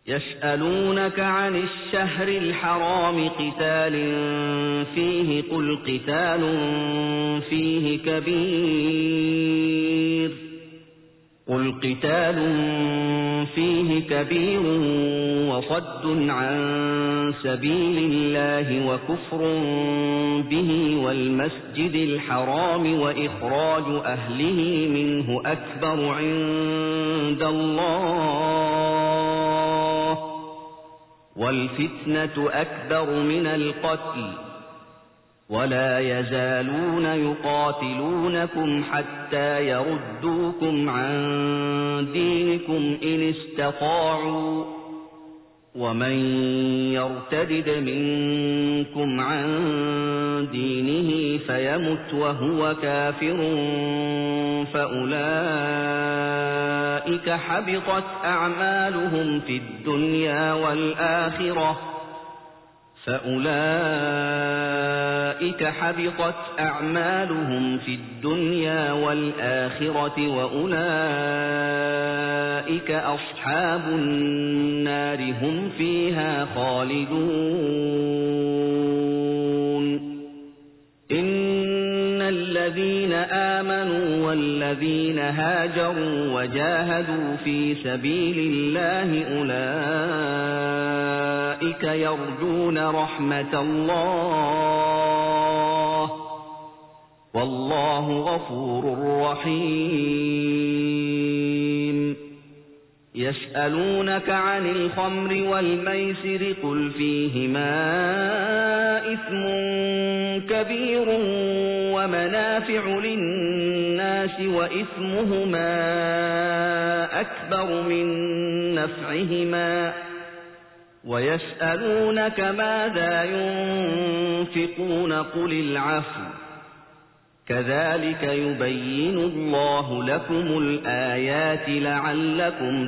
يسألونك عن الشهر الحرام قتال فيه قل قتال فيه كبير وصد عن سبيل الله وكفر به والمسجد الحرام وإخراج أهله منه أكبر عند الله والفتنة أكبر من القتل ولا يزالون يقاتلونكم حتى يردوكم عن دينكم إن استطاعوا ومن يرتد منكم عن دينه فيمت وهو كافر فأولئك حبطت أعمالهم في الدنيا والآخرة وأولئك أصحاب النار هم فيها خالدون إن الذين آمنوا والذين هاجروا وجاهدوا في سبيل الله أولئك يرجون رحمة الله والله غفور رحيم يسألونك عن الخمر والميسر قل فيهما إثم كبير ومنافع للناس وإثمهما أكبر من نفعهما ويسألونك ماذا ينفقون قل العفو كذلك يبين الله لكم الآيات لعلكم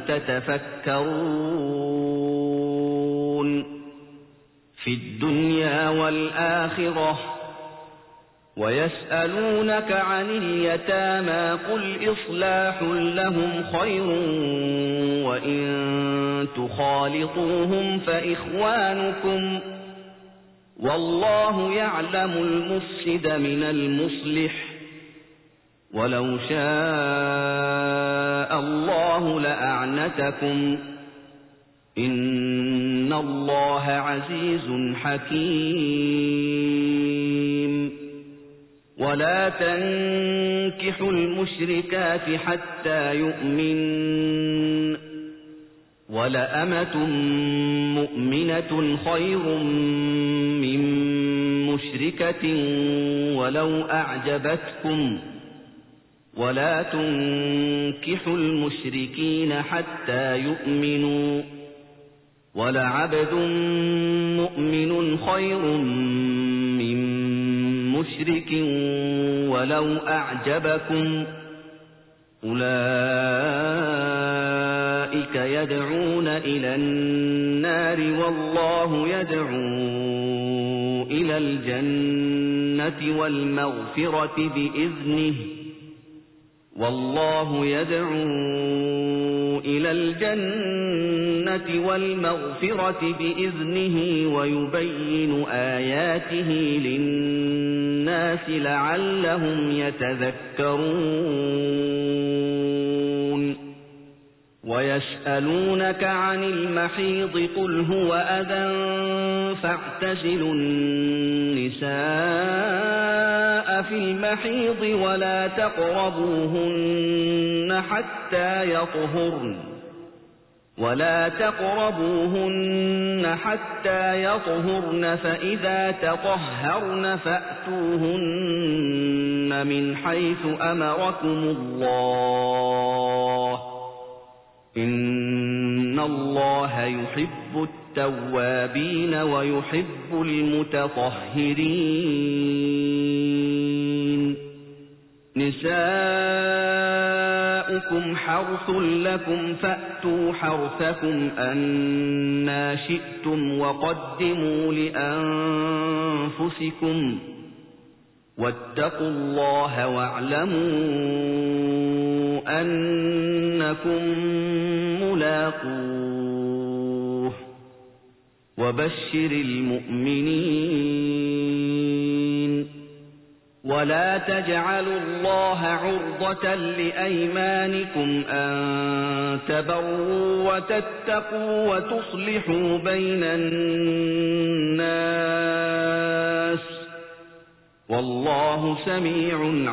تتفكرون في الدنيا والآخرة ويسألونك عن اليتامى قل إصلاح لهم خير وإن تخالطوهم فإخوانكم والله يعلم المفسد من المصلح ولو شاء الله لأعنتكم إن الله عزيز حكيم ولا تنكحوا المشركات حتى يؤمنن ولأمة مؤمنة خير من مشركة ولو أعجبتكم ولا تنكحوا المشركين حتى يؤمنوا ولعبد مؤمن خير من مشرك ولو أعجبكم أولئك يدعون إلى النار والله يدعو إلى الجنة والمغفرة بإذنه ويبين آياته للناس لعلهم يتذكرون ويسألونك عن المحيض قل هو أذى فاعتزلوا النساء في المحيض ولا تقربوهن حتى يطهرن فإذا تطهرن فأتوهن من حيث أمركم الله إن الله يحب التوابين ويحب المتطهرين نساؤكم حرث لكم فأتوا حرثكم أنى شئتم وقدموا لأنفسكم واتقوا الله واعلموا أنكم ملاقوه وبشر المؤمنين ولا تجعلوا الله عرضة لأيمانكم أن تبروا وتتقوا وتصلحوا بين الناس والله سميع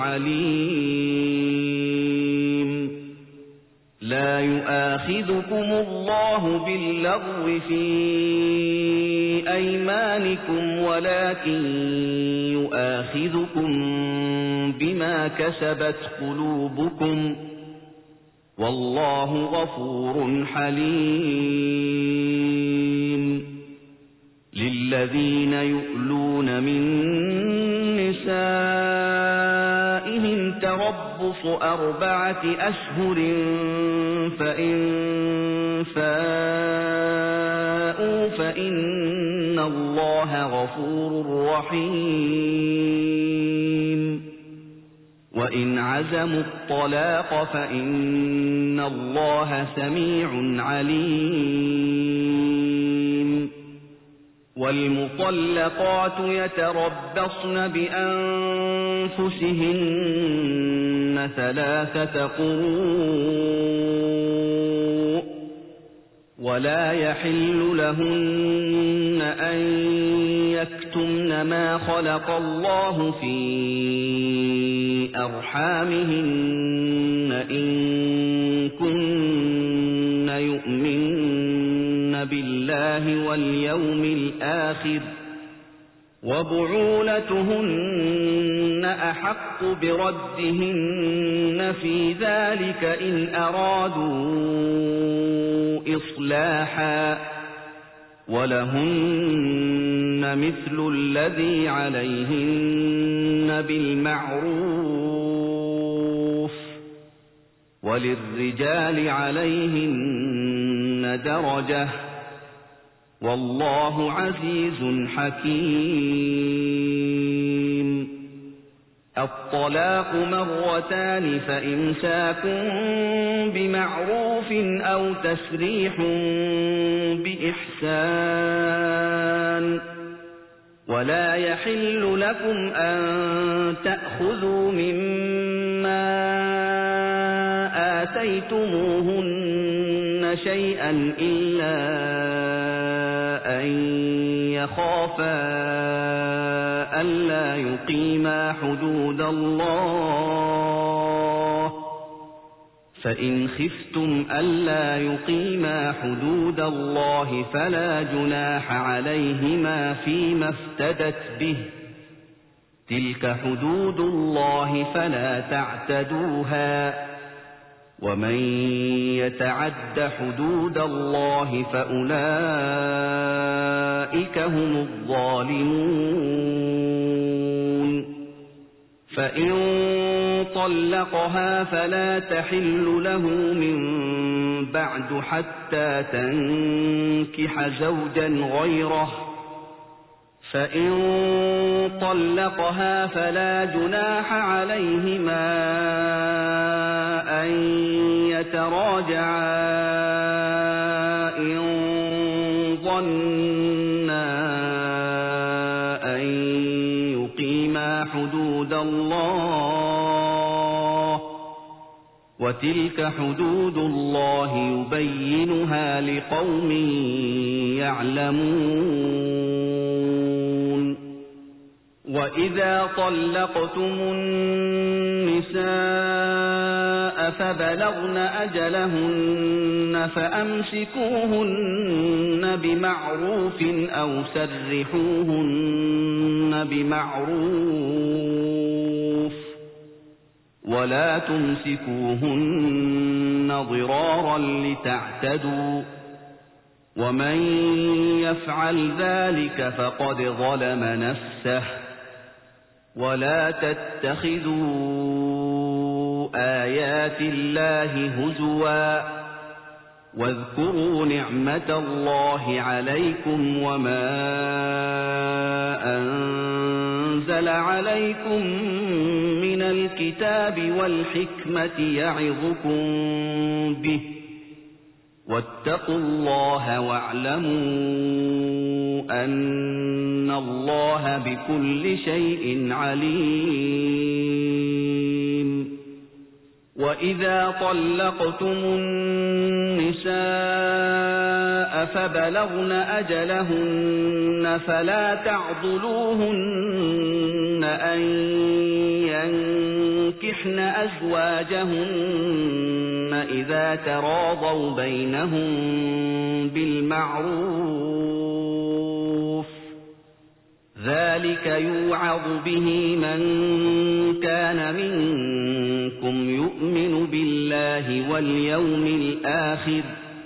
عليم لا يؤاخذكم الله باللغو في أيمانكم ولكن يؤاخذكم بما كسبت قلوبكم والله غفور حليم للذين يؤلون من نسائهم تربص 4 أشهر فإن فاءوا فإن الله غفور رحيم وإن عزموا الطلاق فإن الله سميع عليم والمطلقات يتربصن بأنفسهن 3 قروء ولا يحل لهن أن يكتمن ما خلق الله في أرحامهن إن كن يؤمن بالله واليوم الآخر وبعولتهن أحق بردهن في ذلك إن أرادوا إصلاحا ولهن مثل الذي عليهن بالمعروف وللرجال عليهن درجة والله عزيز حكيم الطلاق 2 فإمساك بمعروف أو تسريح بإحسان ولا يحل لكم أن تأخذوا مما آتيتموهن شيئا إلا أن يخافا ألا يقيما حدود الله فإن خفتم ألا يقيما حدود الله فلا جناح عليهما فيما افتدت به تلك حدود الله فلا تعتدوها ومن يتعد حدود الله فأولئك هم الظالمون فإن طلقها فلا تحل له من بعد حتى تنكح زوجا غيره فإن طلقها فلا جناح عليهما أن يتراجعا إن ظنا أن يقيما حدود الله وتلك حدود الله يبينها لقوم يعلمون وإذا طلقتم النساء فبلغن أجلهن فأمسكوهن بمعروف أو سرحوهن بمعروف ولا تمسكوهن ضرارا لتعتدوا ومن يفعل ذلك فقد ظلم نفسه ولا تتخذوا آيات الله هزوا واذكروا نعمة الله عليكم وما أنزل عليكم من الكتاب والحكمة يعظكم به واتقوا الله واعلموا أن الله بكل شيء عليم وإذا طلقتم النساء فبلغن أجلهن فلا تعضلوهن أن ينكحن أزواجهن إذا تراضوا بينهم بالمعروف ذلك يوعظ به من كان منكم يؤمن بالله واليوم الآخر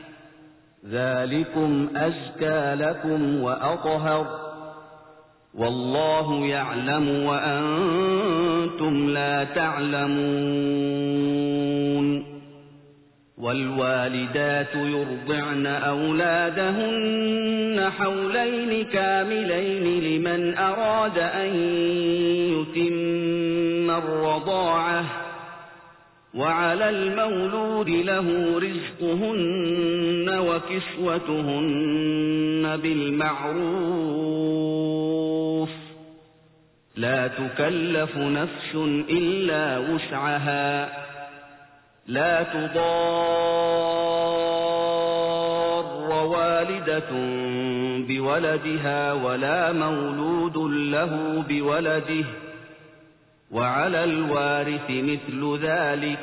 ذلكم أزكى لكم وأطهر والله يعلم وأنتم لا تعلمون والوالدات يرضعن أولادهن حولين كاملين لمن أراد أن يتم الرضاعة وعلى المولود له رزقهن وكسوتهن بالمعروف لا تكلف نفس إلا وسعها لا تضار والدة بولدها ولا مولود له بولده وعلى الوارث مثل ذلك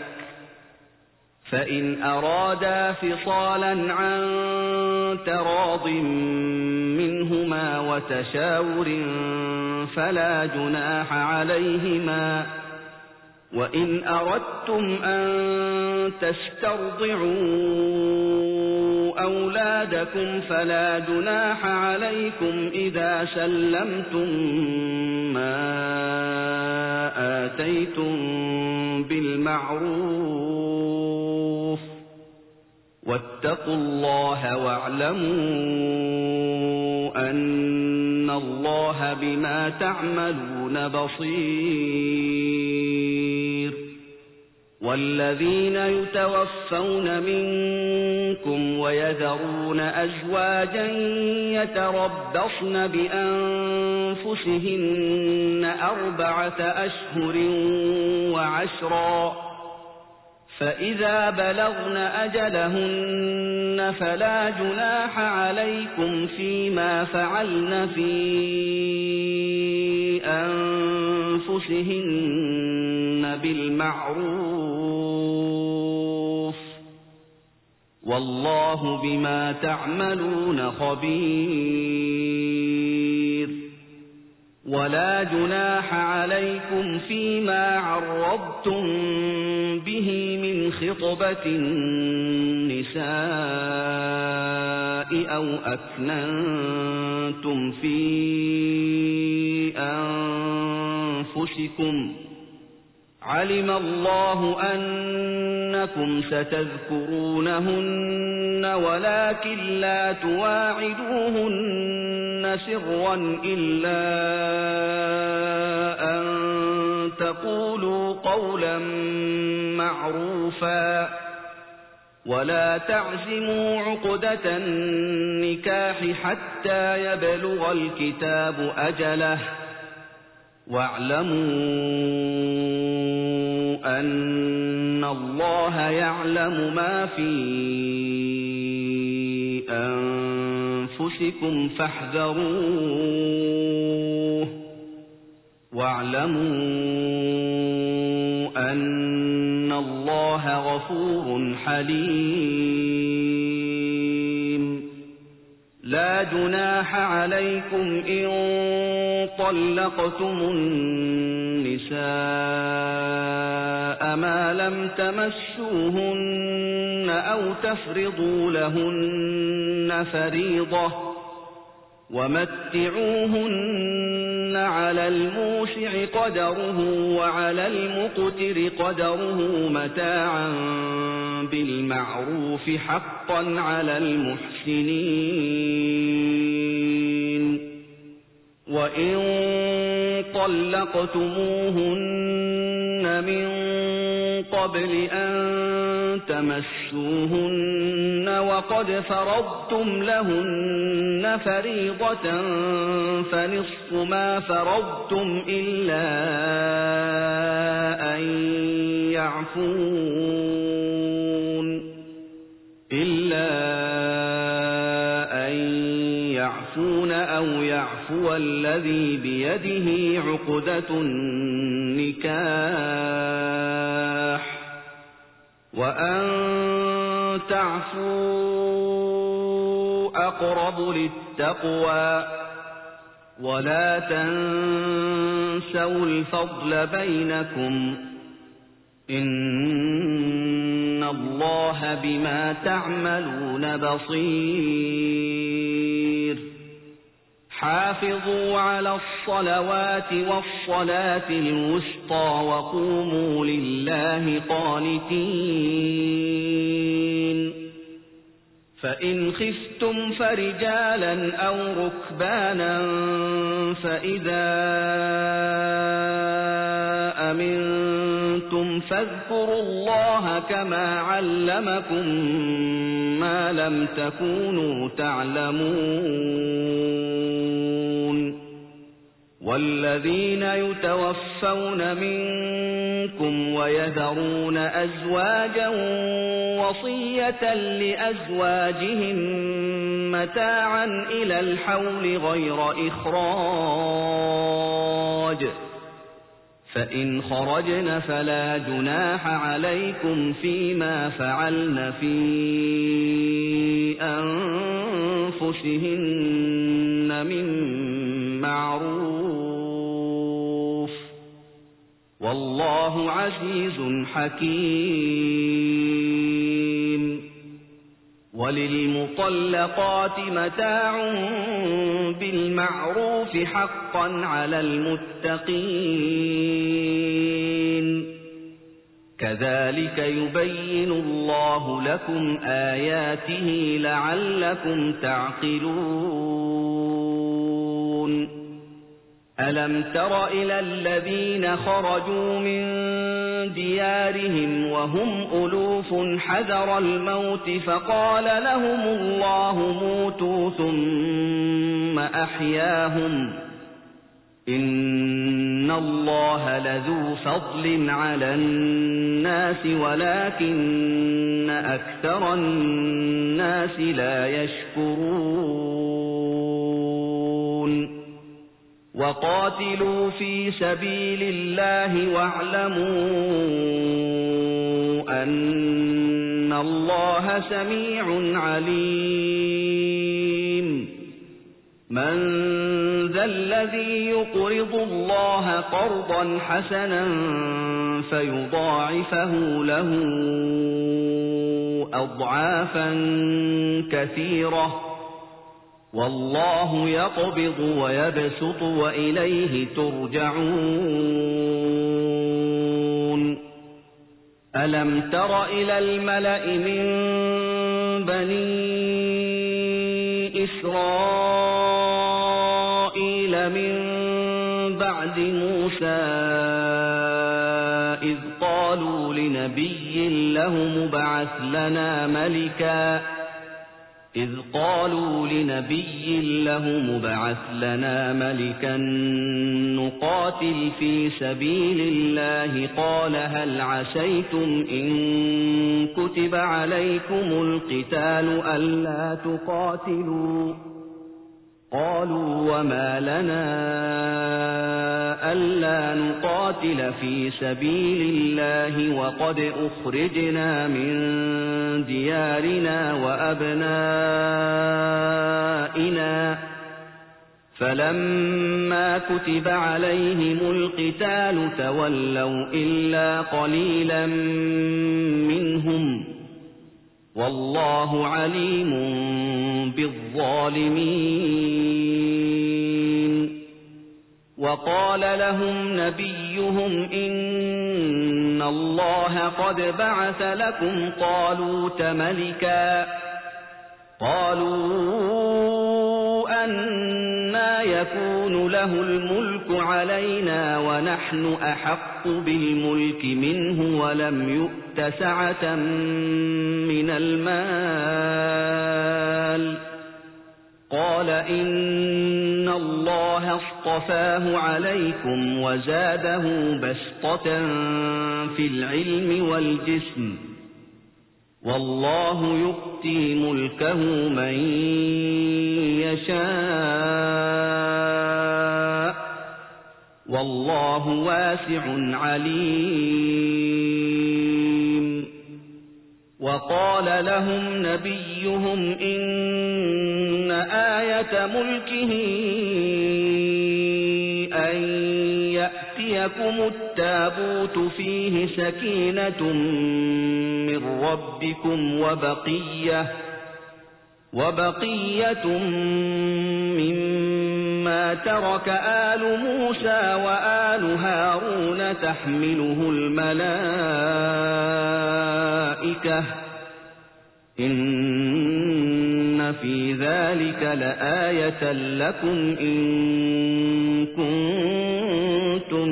فإن أرادا فصالا عن تراض منهما وتشاور فلا جناح عليهما وإن أردتم أن تسترضعوا أولادكم فلا جناح عليكم إذا سلمتم ما آتيتم بالمعروف واتقوا الله واعلموا أن الله بما تعملون بصير والذين يتوفون منكم ويذرون أزواجا يتربصن بأنفسهن 4 أشهر وعشرا فإذا بلغن أجلهن فلا جناح عليكم فيما فعلن في أنفسهن بالمعروف والله بما تعملون خبير ولا جناح عليكم فيما عرضتم به من خطبة النساء أو أكننتم في أنفسكم علم الله أنكم ستذكرونهن ولكن لا تواعدوهن سرا إلا أن تقولوا قولا معروفا ولا تعزموا عقدة النكاح حتى يبلغ الكتاب أجله واعلموا أن الله يعلم ما في أنفسكم فاحذروه واعلموا أن الله غفور حليم لا جناح عليكم إن طلقتم النساء ما لم تمسوهن أو تفرضوا لهن فريضة ومتعوهن على الموسع قدره وعلى المقتر قدره متاعا بالمعروف حقا على المحسنين وإن طلقتموهن من قبل أن تمسوهن وقد فرضتم لهن فريضة فنصف ما فرضتم إلا أن يعفون أو يعفو الذي بيده عقدة النكاح وأن تعفوا أقرب للتقوى ولا تنسوا الفضل بينكم إن الله بما تعملون بصير حافظوا على الصلوات والصلاة الوسطى وقوموا لله قانتين فإن خفتم فرجالا أو ركبانا فإذا أمنتم فاذكروا الله كما علمكم ما لم تكونوا تعلمون والذين يتوفون منكم ويذرون أزواجا وصية لأزواجهم متاعا إلى الحول غير إخراج فإن خرجن فلا جناح عليكم فيما فعلن في أنفسهن من معروف والله عزيز حكيم وللمطلقات متاع بالمعروف حقا على المتقين كذلك يبين الله لكم آياته لعلكم تعقلون ألم تر إلى الذين خرجوا من ديارهم وهم ألوف حذر الموت فقال لهم الله موتوا ثم أحياهم إن الله لذو فضل على الناس ولكن أكثر الناس لا يشكرون وقاتلوا في سبيل الله واعلموا أن الله سميع عليم من ذا الذي يقرض الله قرضا حسنا فيضاعفه له أضعافا كثيرة والله يقبض ويبسط وإليه ترجعون ألم تر إلى الملأ من بني إسرائيل من بعد موسى إذ قالوا لنبي له مبعث لنا ملكا نقاتل في سبيل الله قال هل عسيتم إن كتب عليكم القتال ألا تقاتلوا قالوا وما لنا ألا نقاتل في سبيل الله وقد أخرجنا من ديارنا وأبنائنا فلما كتب عليهم القتال تولوا إلا قليلا منهم والله عليم بالظالمين وقال لهم نبيهم إن الله قد بعث لكم طالوت ملكا قالوا أنى يكون له الملك علينا ونحن أحق بالملك منه ولم يؤت سعة من المال قال إن الله اصطفاه عليكم وزاده بسطة في العلم والجسم والله يؤتي ملكه من يشاء والله واسع عليم وقال لهم نبيهم إن آية ملكه أن يأتيكم التابوت فيه سكينة من ربكم وبقية مما ترك آل موسى وآل هارون تحمله الملائكة إن في ذلك لآية لكم إن كنتم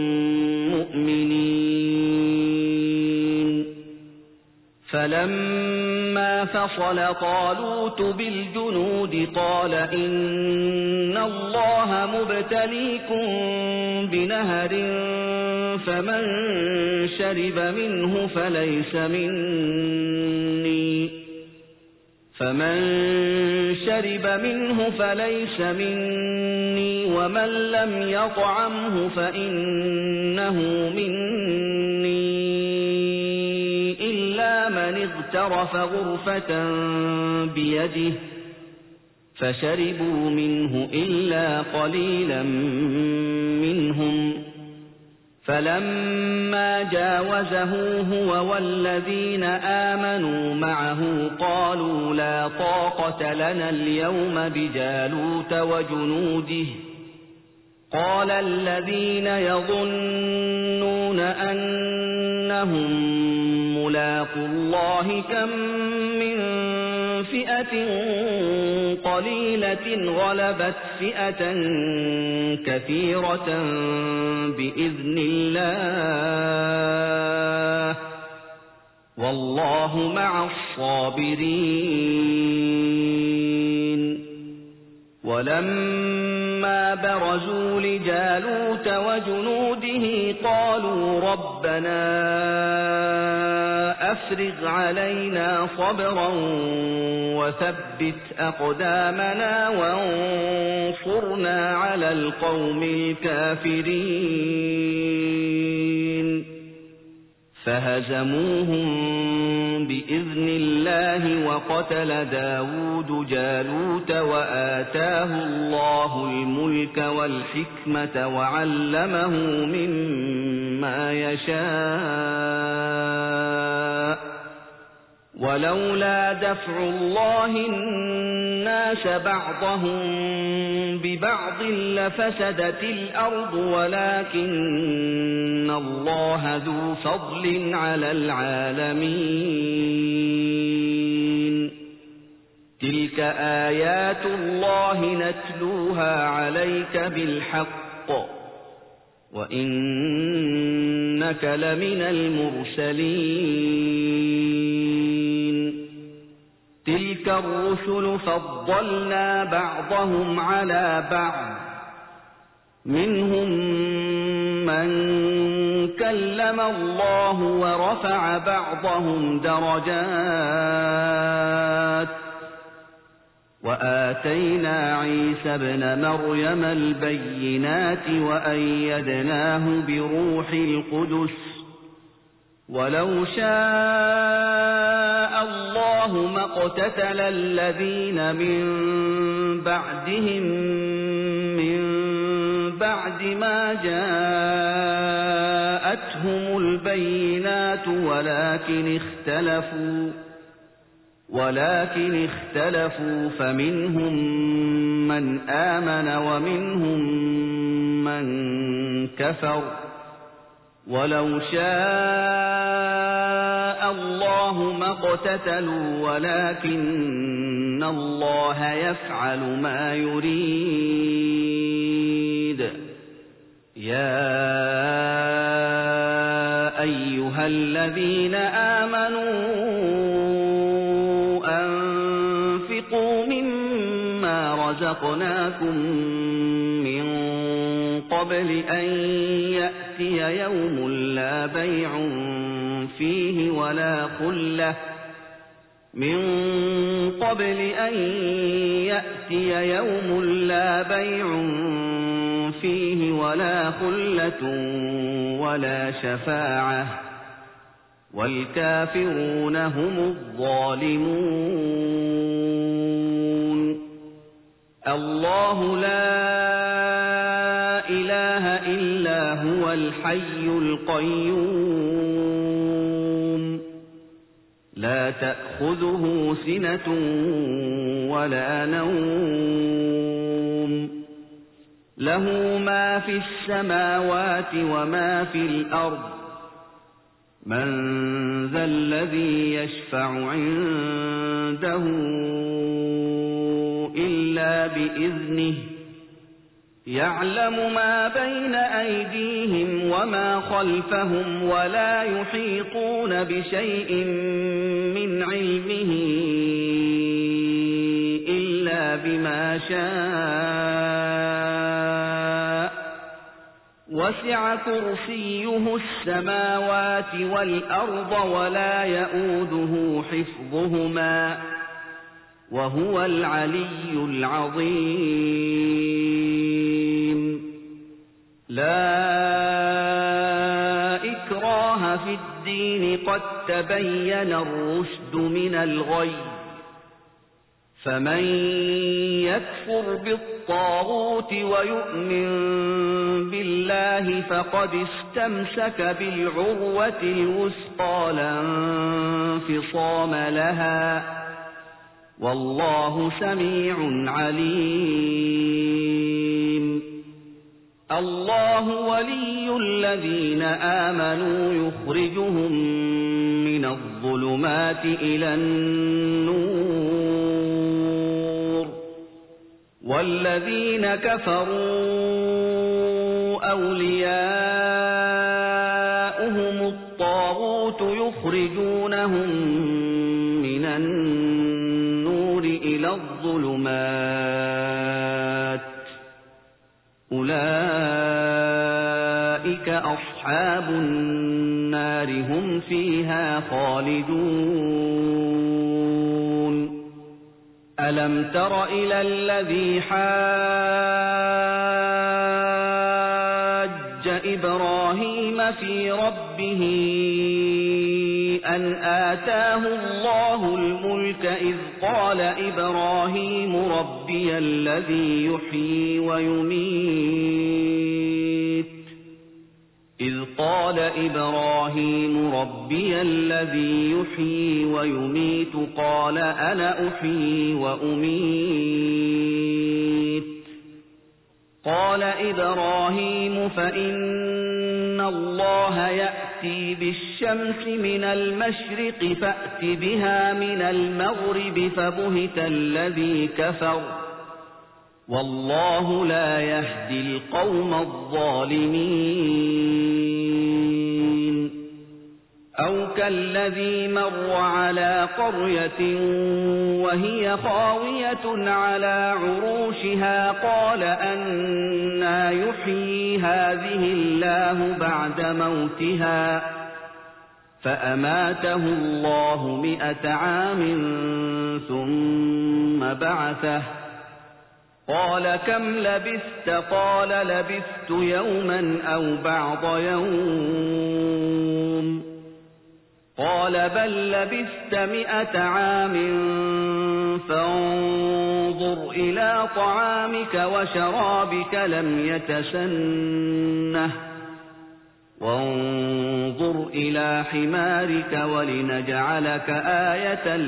مؤمنين فلما فصل طالوت بالجنود قال إن الله مبتليكم بنهر فمن شرب منه فليس مني ومن لم يطعمه فإنه مني إلا من اغترف غرفة بيده فشربوا منه إلا قليلا منهم فلما جاوزه هو والذين آمنوا معه قالوا لا طاقة لنا اليوم بجالوت وجنوده قال الذين يظنون أنهم ملاقو الله كم من فئة قليلة غلبت فئة كثيرة بإذن الله والله مع الصابرين ولما برزوا لجالوت وجنوده قالوا ربنا أفرغ علينا صبرا وثبت أقدامنا وانصرنا على القوم الكافرين فهزموهم بإذن الله وقتل داود جالوت وآتاه الله الملك والحكمة وعلمه مما يشاء ولولا دفع الله الناس بعضهم ببعض لفسدت الأرض ولكن الله ذو فضل على العالمين تلك آيات الله نتلوها عليك بالحق وإنك لمن المرسلين تلك الرسل فضلنا بعضهم على بعض منهم من كلم الله ورفع بعضهم درجات وآتينا عيسى ابن مريم البينات وأيدناه بروح القدس ولو شاء الله ما اقتتل الذين من بعدهم من بعد ما جاءتهم البينات ولكن اختلفوا فمنهم من آمن ومنهم من كفر ولو شاء الله ما اقتتلوا ولكن الله يفعل ما يريد يا أيها الذين آمنوا أنفقوا مما رزقناكم من قبل أن يأتي يوم لا بيع فيه ولا خلة من قبل أن يأتي يوم لا بيع فيه ولا خلة ولا شفاعة والكافرون هم الظالمون الله لا إله إلا هو الحي القيوم لا تأخذه سنة ولا نوم له ما في السماوات وما في الأرض من ذا الذي يشفع عنده إلا بإذنه يعلم ما بين أيديهم وما خلفهم ولا يحيطون بشيء من علمه إلا بما شاء وسع كرسيه السماوات والأرض ولا يؤوده حفظهما وهو العلي العظيم لا إكراه في الدين قد تبين الرشد من الغي فمن يكفر بالطاغوت ويؤمن بالله فقد استمسك بالعروة الوثقى لا انفصام لها والله سميع عليم الله ولي الذين آمنوا يخرجهم من الظلمات إلى النور والذين كفروا أولياؤهم الطاغوت يخرجونهم من النور إلى الظلمات أولئك أصحاب النار هم فيها خالدون ألم تر إلى الذي حاج إبراهيم في ربه أن آتاه الله الملك إذ قال إبراهيم ربي الذي يحيي ويميت قال أنا أحيي وأميت قال إبراهيم فإن الله يأتي بالشمس من المشرق فأت بها من المغرب فبهت الذي كفر والله لا يهدي القوم الظالمين أو كالذي مر على قرية وهي خاوية على عروشها قال أنى يحيي هذه الله بعد موتها فأماته الله 100 عام ثم بعثه قال كم لبثت قال لبثت يوما أو بعض يوم قال بل لبثت 100 عام فانظر إلى طعامك وشرابك لم يتسنه وانظر إلى حمارك ولنجعلك آية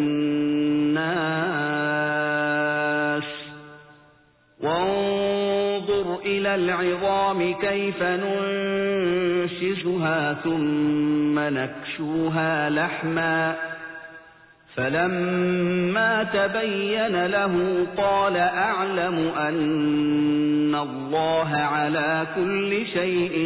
للناس وانظر إلى العظام كيف ننشزها ننشزها ثم نكسوها لحما فلما تبين له قال أعلم أن الله على كل شيء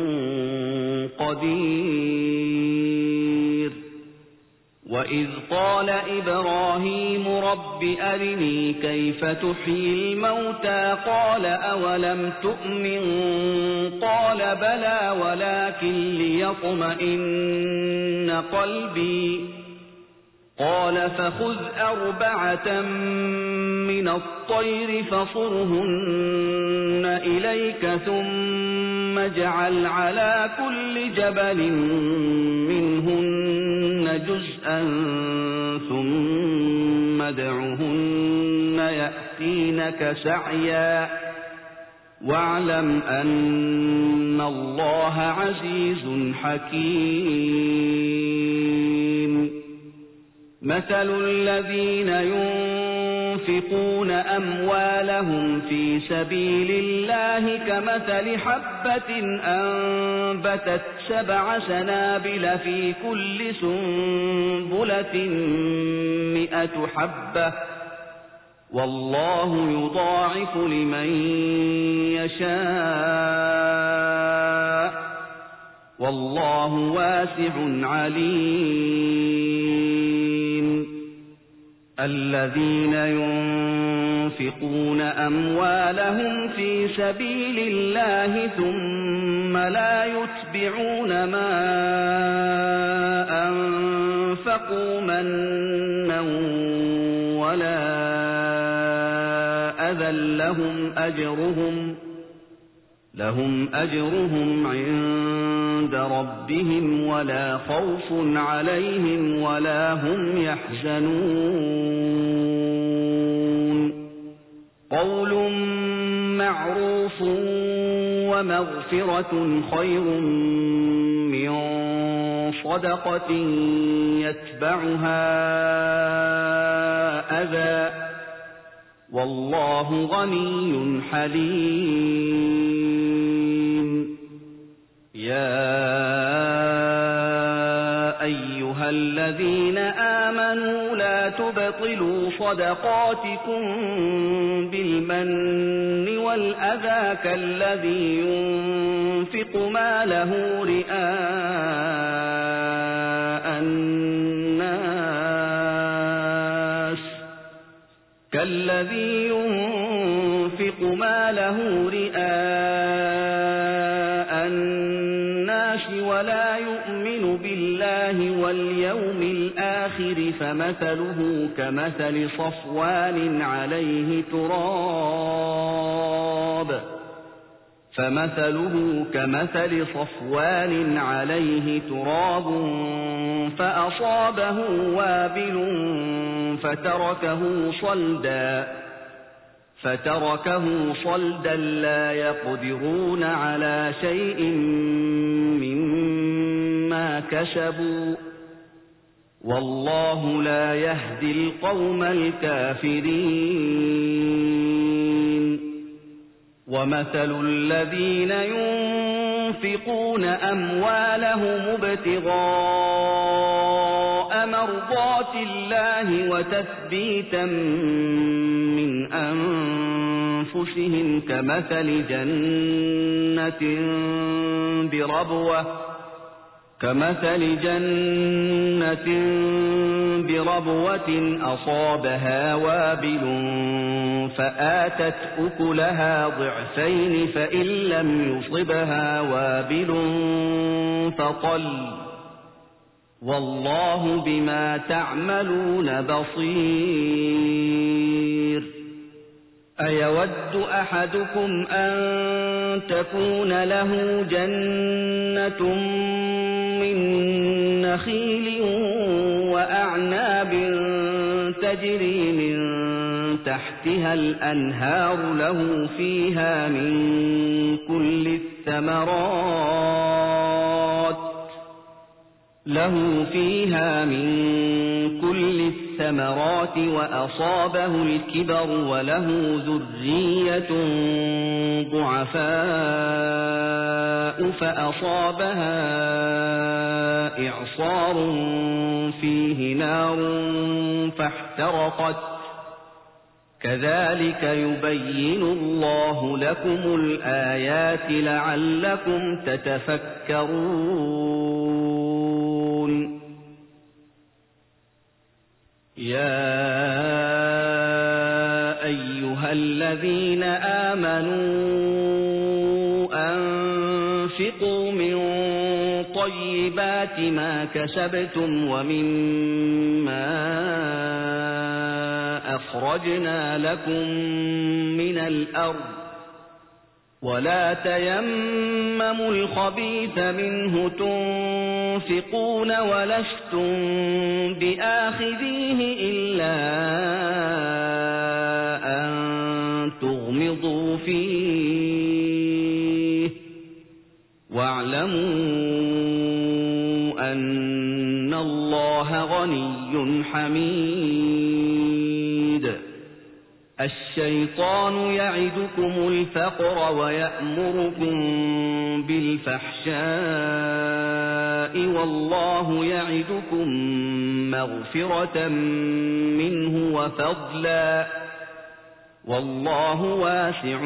قدير وإذ قال إبراهيم رب أرني كيف تحيي الموتى قال أولم تؤمن قال بلى ولكن ليطمئن قلبي قال فخذ 4 من الطير فصرهن إليك ثم اجعل على كل جبل منهن جزءا ثم ادعهن يأتينك سعيا واعلم أن الله عزيز حكيم مثل الذين ينفقون أموالهم في سبيل الله كمثل حبة أنبتت 7 سنابل في كل سنبلة 100 حبة والله يضاعف لمن يشاء والله واسع عليم الذين ينفقون أموالهم في سبيل الله ثم لا يتبعون ما أنفقوا منا ولا أذى لهم أجرهم عند ربهم ولا خوف عليهم ولا هم يحزنون قول معروف ومغفرة خير من صدقة يتبعها أذى والله غني حليم يا أيها الذين آمنوا لا تبطلوا صدقاتكم بالمن والأذى كالذي ينفق ماله رئاء الناس ولا يؤمن بالله واليوم الآخر فمثله كمثل صفوان عليه تراب فأصابه وابل فتركه صلدا لا يقدرون على شيء مما كسبوا والله لا يهدي القوم الكافرين ومثل الذين ينفقون أموالهم ابتغاء مرضات الله وتثبيتا من أنفسهم كمثل جنة بربوة أصابها وابل فآتت أكلها ضعفين فإن لم يصبها وابل فطل والله بما تعملون بصير أيود أحدكم أن تكون له جنة من نخيل وأعناب تجري من تحتها الأنهار له فيها من كل الثمرات له فيها من كل الثمرات وأصابه الكبر وله ذرية ضعفاء فأصابها إعصار فيه نار فاحترقت كذلك يبين الله لكم الآيات لعلكم تتفكرون يا أيها الذين آمنوا أنفقوا من طيبات ما كسبتم ومما أخرجنا لكم من الأرض ولا تيمموا الخبيث منه تنفقون ولستم بآخذيه إلا أن تغمضوا فيه واعلموا أن الله غني حميد الشيطان يعدكم الفقر ويأمركم بالفحشاء والله يعدكم مغفرة منه وفضلا والله واسع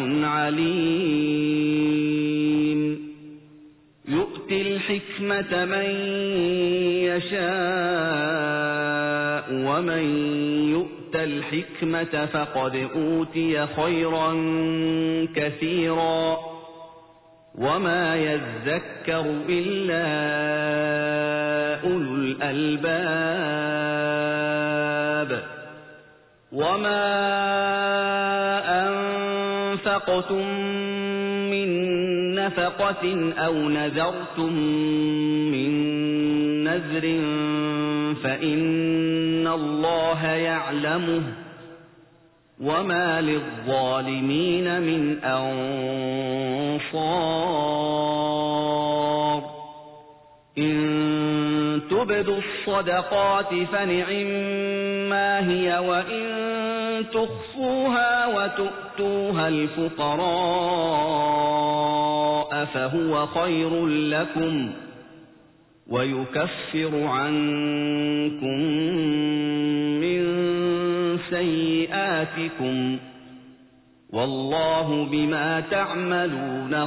عليم يؤتي الحكمة من يشاء ومن يؤت الحكمة فقد أوتي خيرا كثيرا وما يذكر إلا أولو الألباب وما أنفقتم من نفقة أو نذرتم من نذر فإن الله يعلمه وما للظالمين من أنصار إن تبدوا الصدقات فنعما هي وإن تخفوها وتؤتوها الفقراء فهو خير لكم ويكفر عنكم من سيئاتكم والله بما تعملون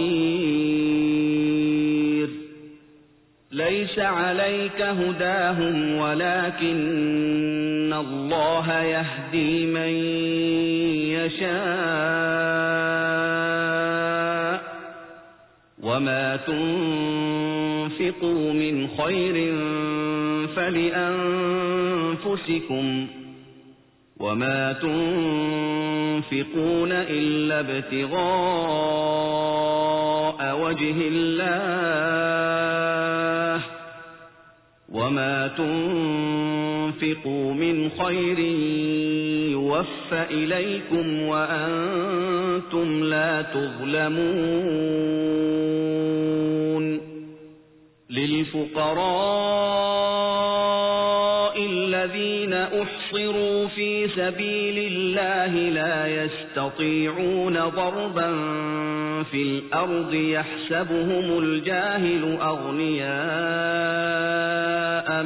خبير ليس عليك هداهم ولكن الله يهدي من يشاء وما تنفقوا من خير فلأنفسكم وما تنفقون إلا ابتغاء وجه الله وما تنفقوا من خير يوفى إليكم وأنتم لا تظلمون للفقراء الذين أحصروا في سبيل الله لا يستطيعون ضربا في الأرض يحسبهم الجاهل أغنياء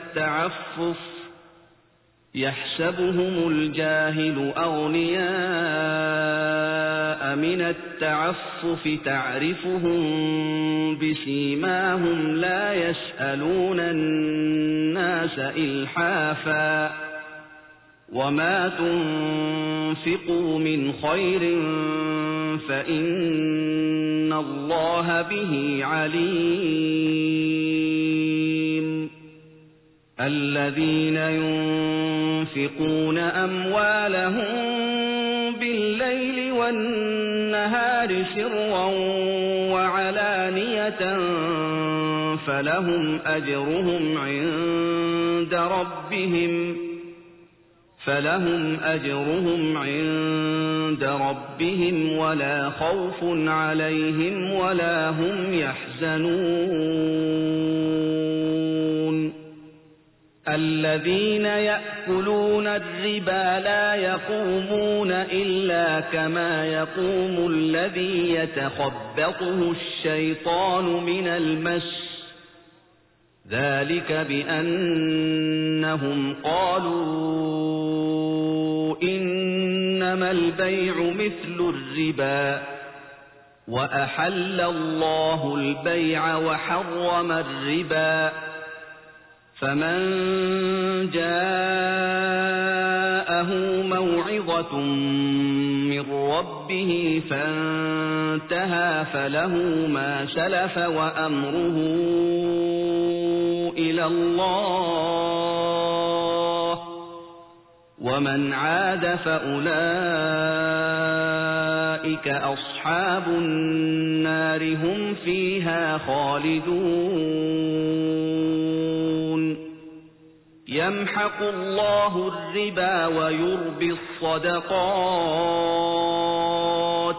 من التعفف تعرفهم بسيماهم لا يسألون الناس إلحافا وما تنفقوا من خير فإن الله به عليم الذين ينفقون أموالهم بالليل والنهار سرا وعلانية فلهم أجرهم عند ربهم ولا خوف عليهم ولا هم يحزنون الذين يأكلون الربا لا يقومون إلا كما يقوم الذي يتخبطه الشيطان من المس ذلك بأنهم قالوا إنما البيع مثل الربا وأحل الله البيع وحرم الربا فمن جاءه موعظة من ربه فانتهى فله ما سلف وأمره إلى الله ومن عاد فأولئك أصحاب النار هم فيها خالدون يمحق الله الربا ويربي الصدقات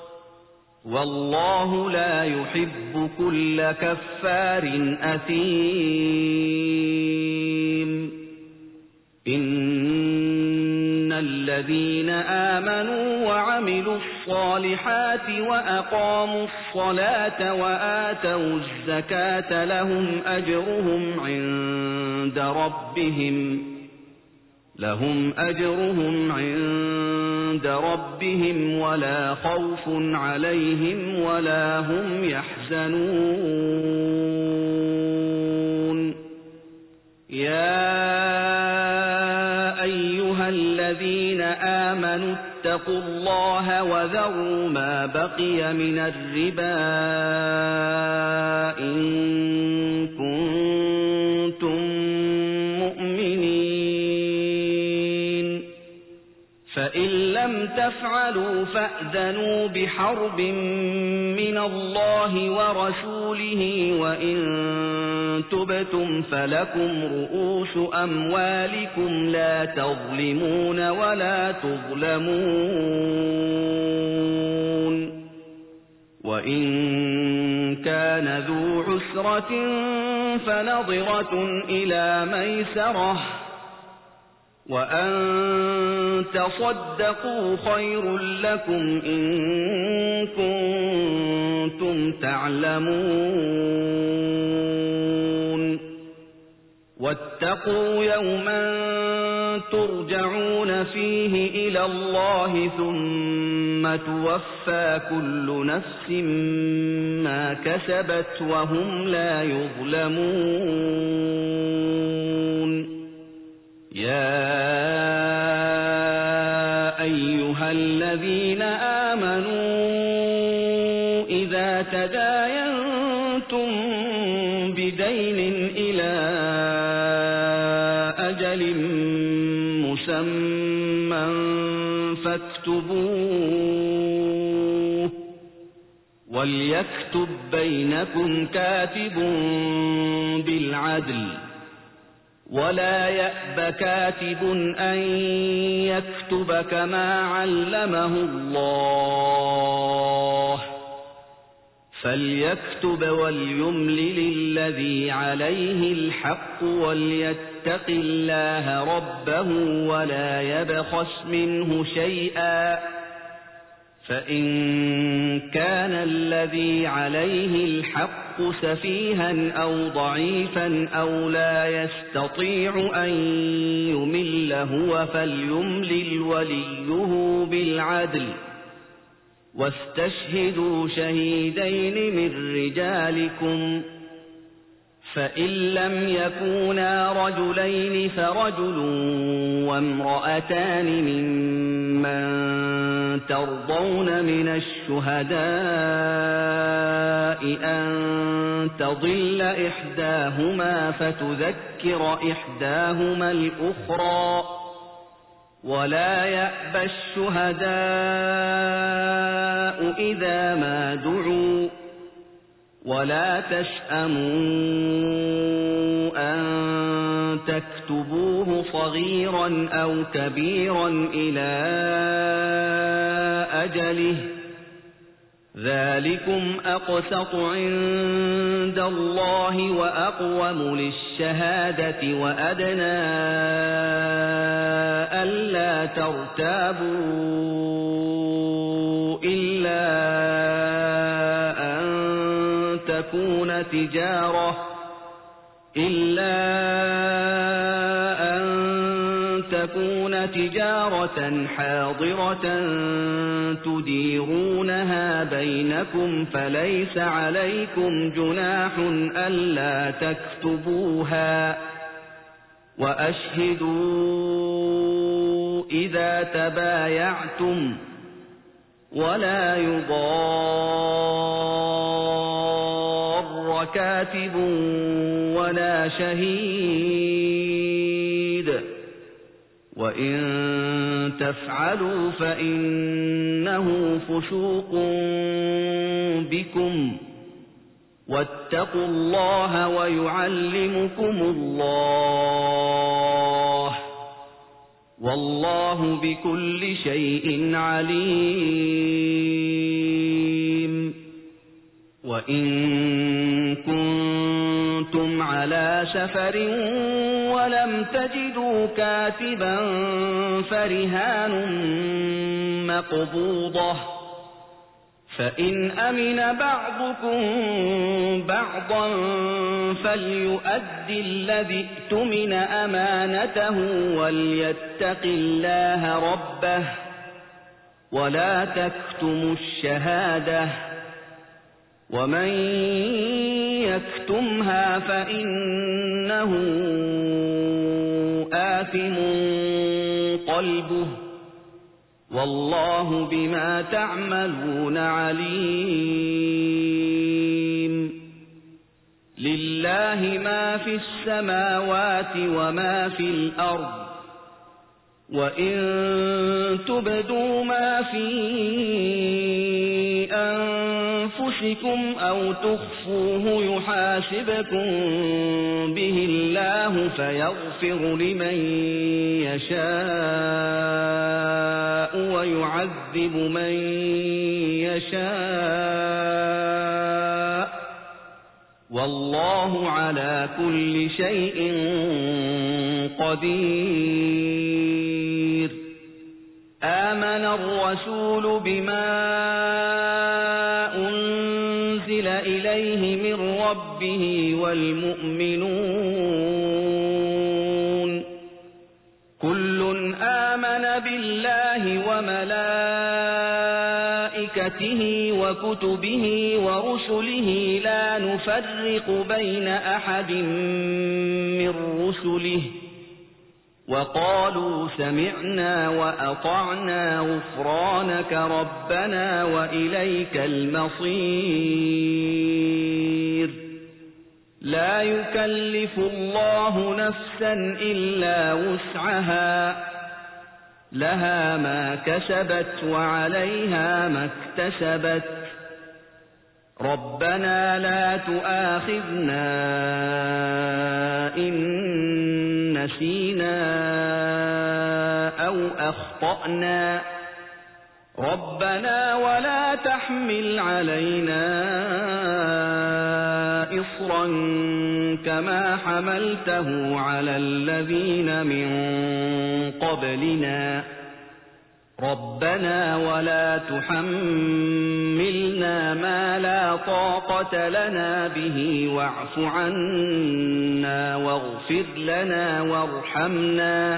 والله لا يحب كل كفار أثيم إن الذين آمنوا وعملوا الصالحات وأقاموا الصلاة وآتوا الزكاة لهم أجرهم عند ربهم ولا خوف عليهم ولا هم يحزنون يا أيها الذين آمنوا اتقوا الله وذروا ما بقي من الربا إن كنتم مؤمنين فإن لم تفعلوا فأذنوا بحرب من الله ورسوله وإن تبتم فلكم رؤوس أموالكم لا تظلمون ولا تظلمون وإن كان ذو عسرة فنظرة إلى ميسرة وأن تصدقوا خير لكم إن كنتم تعلمون واتقوا يوما ترجعون فيه إلى الله ثم توفى كل نفس ما كسبت وهم لا يظلمون يا أيها الذين آمنوا إذا تداينتم بدين إلى أجل مسمى فاكتبوه وليكتب بينكم كاتب بالعدل ولا يأب كاتب أن يكتب كما علمه الله فليكتب وليملل الذي عليه الحق وليتق الله ربه ولا يبخس منه شيئا فإن كان الذي عليه الحق سفيها أو ضعيفا أو لا يستطيع أن يمل هو فليملل وليه بالعدل واستشهدوا شهيدين من رجالكم فإن لم يكونا رجلين فرجل وامرأتان ممن ترضون من الشهداء أن تضل إحداهما فتذكر إحداهما الأخرى ولا يأبى الشهداء إذا ما دعوا ولا تشأموا أن تكتبوه صغيرا أو كبيرا إلى أجله ذلكم أقسط عند الله وأقوم للشهادة وأدنى ألا ترتابوا إلا أن تكون تجارة حاضرة تديرونها بينكم فليس عليكم جناح ألا تكتبوها وأشهدوا إذا تبايعتم ولا يضار كاتب ولا شهيد وإن تفعلوا فإنه فسوق بكم واتقوا الله ويعلمكم الله والله بكل شيء عليم وإن كنتم على سفر ولم تجدوا كاتبا فرهان مقبوضة فإن أمن بعضكم بعضا فليؤدي الذي اؤتمن أمانته وليتق الله ربه ولا تكتموا الشهادة ومن يكتمها فإنه آثم قلبه والله بما تعملون عليم لله ما في السماوات وما في الأرض وإن تبدوا ما في أنفسكم أو تخفوه يحاسبكم به الله فيغفر لمن يشاء ويعذب من يشاء والله على كل شيء قدير آمن الرسول بما أنزل إليه من ربه والمؤمنون كل آمن بالله وملائكته وكتبه ورسله لا نفرق بين أحد من رسله وقالوا سمعنا وأطعنا غفرانك ربنا وإليك المصير لا يكلف الله نفسا إلا وسعها لها ما كسبت وعليها ما اكتسبت ربنا لا تؤاخذنا إن نسينا أو أخطأنا ربنا ولا تحمل علينا إصرا كما حملته على الذين من قبلنا ربنا ولا تحملنا ما لا طاقة لنا به واعف عنا واغفر لنا وارحمنا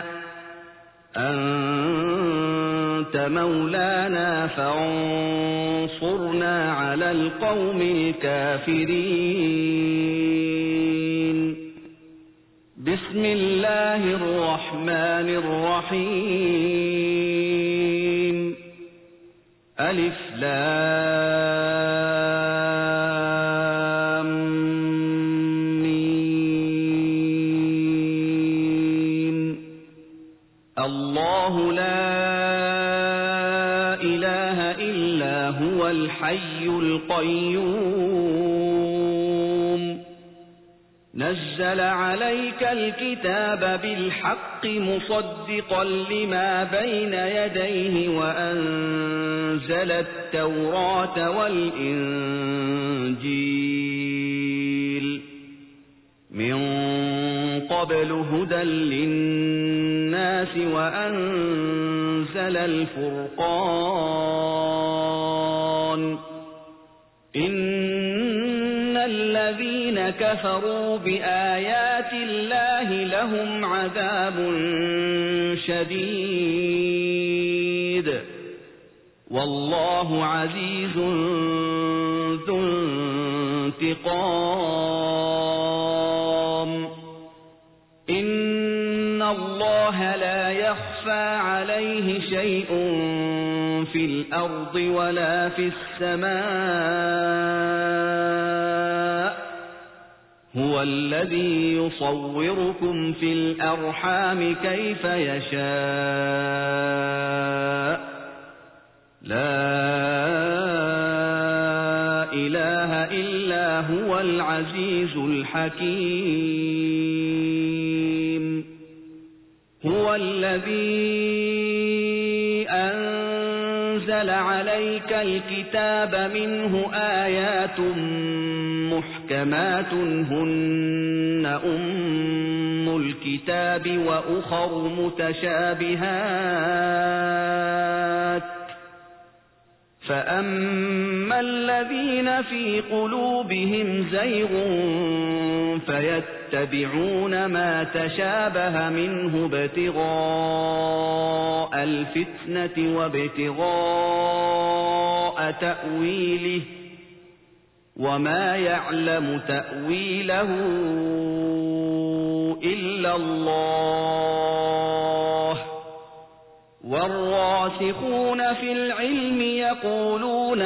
أنت مولانا فانصرنا على القوم الكافرين بسم الله الرحمن الرحيم ألف لام ميم الله لا إله إلا هو الحي القيوم نزل عليك الكتاب بالحق مصدقا لما بين يديه وأنزل التوراة والإنجيل من قبل هدى للناس وأنزل الفرقان إن الذين كفروا بآيات الله لهم عذاب شديد والله عزيز ذو انتقام إن الله لا يخفى عليه شيء في الأرض ولا في السماء هو الذي يصوركم في الأرحام كيف يشاء لا إله إلا هو العزيز الحكيم هو الذي أنزل عليك الكتاب منه آيات محكمات هن أم الكتاب وأخر متشابهات فأما الذين في قلوبهم زيغ فيتبعون ما تشابه منه ابتغاء الفتنة وابتغاء تأويله وما يعلم تأويله إلا الله والراسخون في العلم يقولون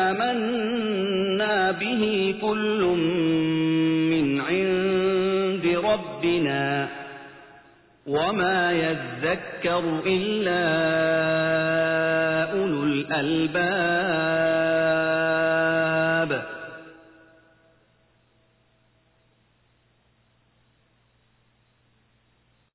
آمنا به كل من عند ربنا وما يذكر إلا أولو الألباب